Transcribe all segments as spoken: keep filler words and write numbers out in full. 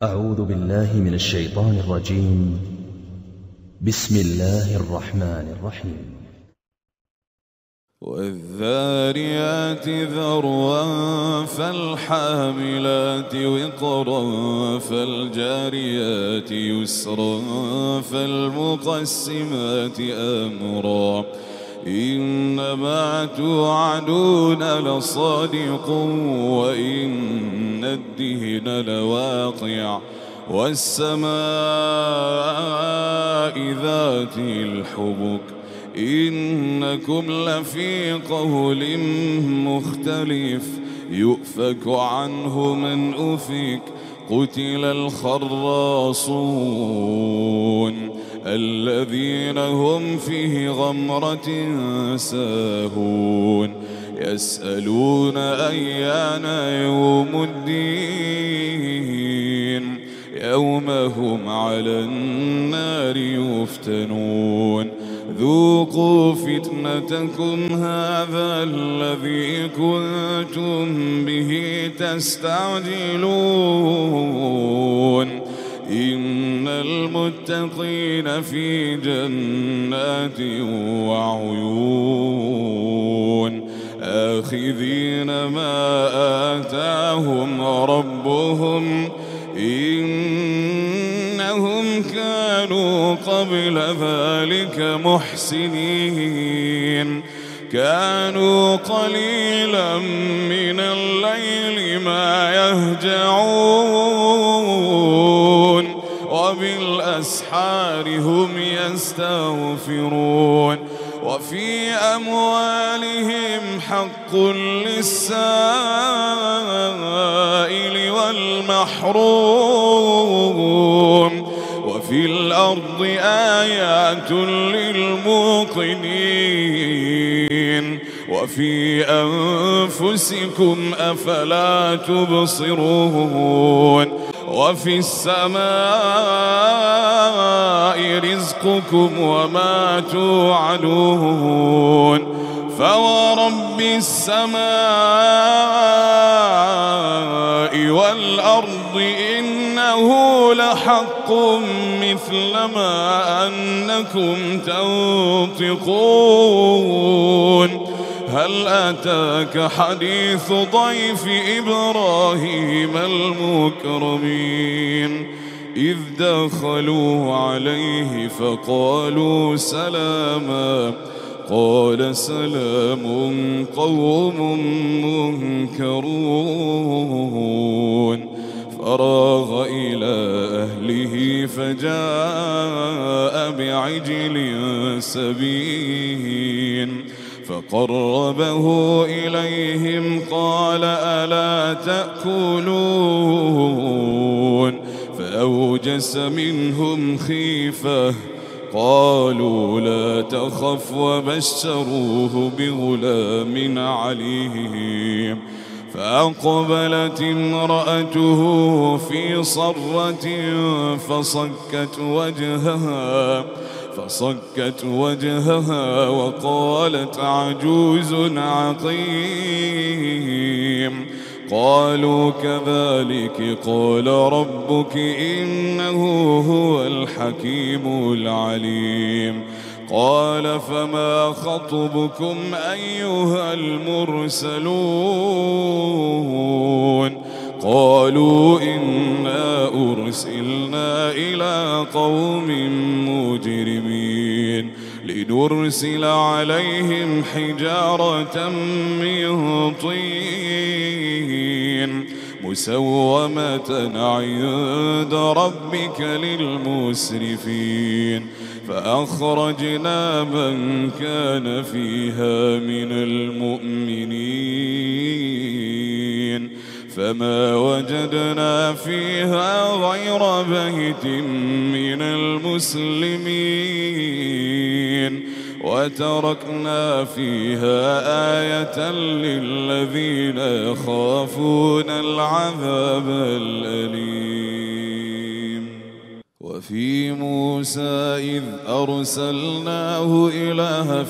أعوذ بالله من الشيطان الرجيم. بسم الله الرحمن الرحيم. والذاريات ذروا فالحاملات وقرا فالجاريات يسرا فالمقسمات أمرا إنما توعدون لصادق وإن الدهن لواقع والسماء ذات الحبك إنكم لفي قول مختلف يؤفك عنه من أفك قتل الخراصون الذين هم في غمرة ساهون يسألون أيان يوم الدين يوم هم على النار يفتنون ذوقوا فتنتكم هذا الذي كنتم به تستعجلون إن المتقين في جنات وعيون آخذين ما آتاهم ربهم إنهم كانوا قبل ذلك محسنين كانوا قليلا من الليل ما يهجعون وبالأسحار هم يستغفرون وفي أموالهم حق للسائل والمحروم وفي الأرض آيات للموقنين وفي أنفسكم أفلا تبصرون وفي السماء رزقكم وما توعدون فورب السماء والأرض إنه لحق مثل ما أنكم تنطقون هل أتاك حديث ضيف إبراهيم المكرمين إذ دخلوا عليه فقالوا سلاما قال سلام قوم منكرون فراغ إلى أهله فجاء بعجل سبين فقربه إليهم قال ألا تأكلون فأوجس منهم خيفة قالوا لا تخف وبشروه بغلام عليم فأقبلت امرأته في صرة فصكت وجهها فصكت وجهها وقالت عجوز عقيم قالوا كذلك قال ربك إنه هو الحكيم العليم قال فما خطبكم أيها المرسلون قالوا إنا أرسلنا إلى قوم مجرمين لنرسل عليهم حجارة من طين مسومة عند ربك للمسرفين فأخرجنا من كان فيها من المؤمنين فما وجدنا فيها غير بيت من المسلمين وتركنا فيها آية للذين يخافون العذاب الأليم وفي موسى إذ أرسلناه إلى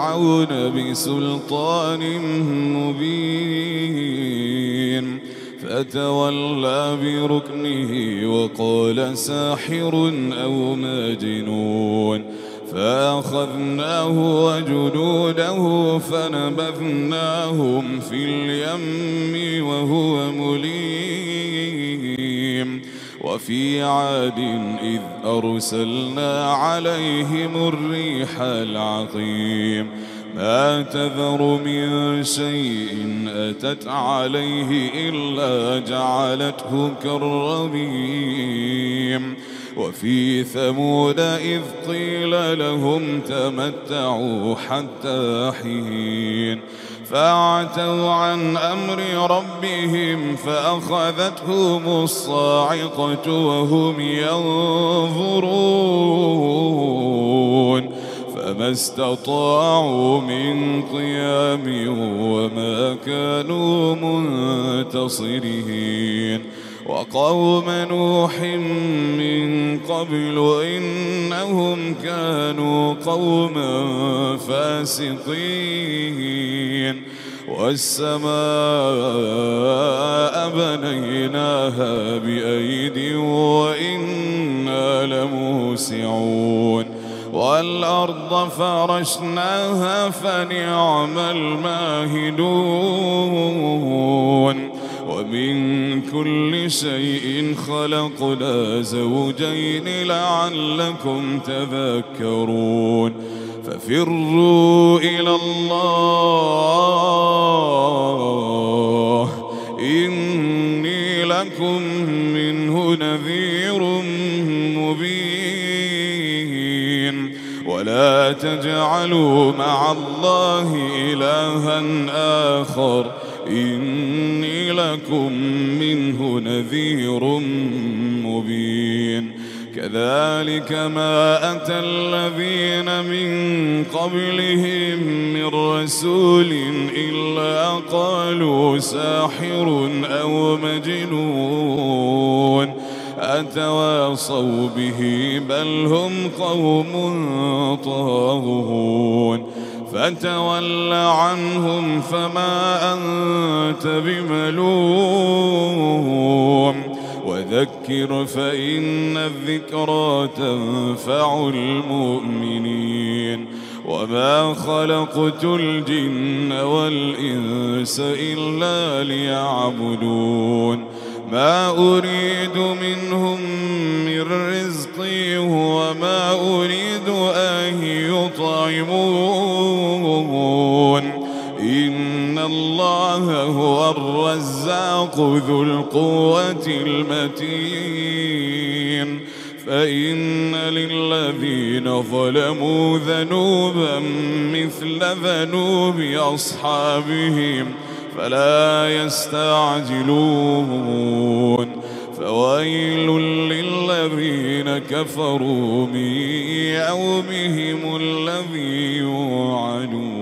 فرعون بسلطان مبين فتولى بركنه وقال ساحر أو مجنون فأخذناه وجنوده فنبذناهم في اليم وهو مليم وفي عاد إذ أرسلنا عليهم الريح العقيم ما تذر من شيء أتت عليه إلا جعلته كالرميم وفي ثمود إذ قيل لهم تمتعوا حتى حين فعتوا عن أمر ربهم فأخذتهم الصاعقة وهم ينظرون فما استطاعوا من قيام وما كانوا منتصرين وقوم نوح من قبل إنهم كانوا قوما فاسقين والسماء بنيناها بأيد وإنا لموسعون والأرض فرشناها فنعم الماهدون ومن كل شيء خلقنا زوجين لعلكم تذكرون ففروا إلى الله إني لكم منه نذير مبين ولا تجعلوا مع الله إلها آخر إني لكم منه نذير مبين كذلك ما أتى الذين من قبلهم من رسول إلا قالوا ساحر أو مجنون أتواصوا به بل هم قوم طاغون فتول عنهم فما أنت بملوم وذكر فإن الذكرى تنفع المؤمنين وما خلقت الجن والإنس إلا ليعبدون ما أريد منهم من رزق وما أريد أن يطعمون إن الله هو الرزاق ذو القوة المتين فإن للذين ظلموا ذنوبا مثل ذنوب أصحابهم فلا يستعجلون فويل للذين كفروا من يومهم الذي يوعدون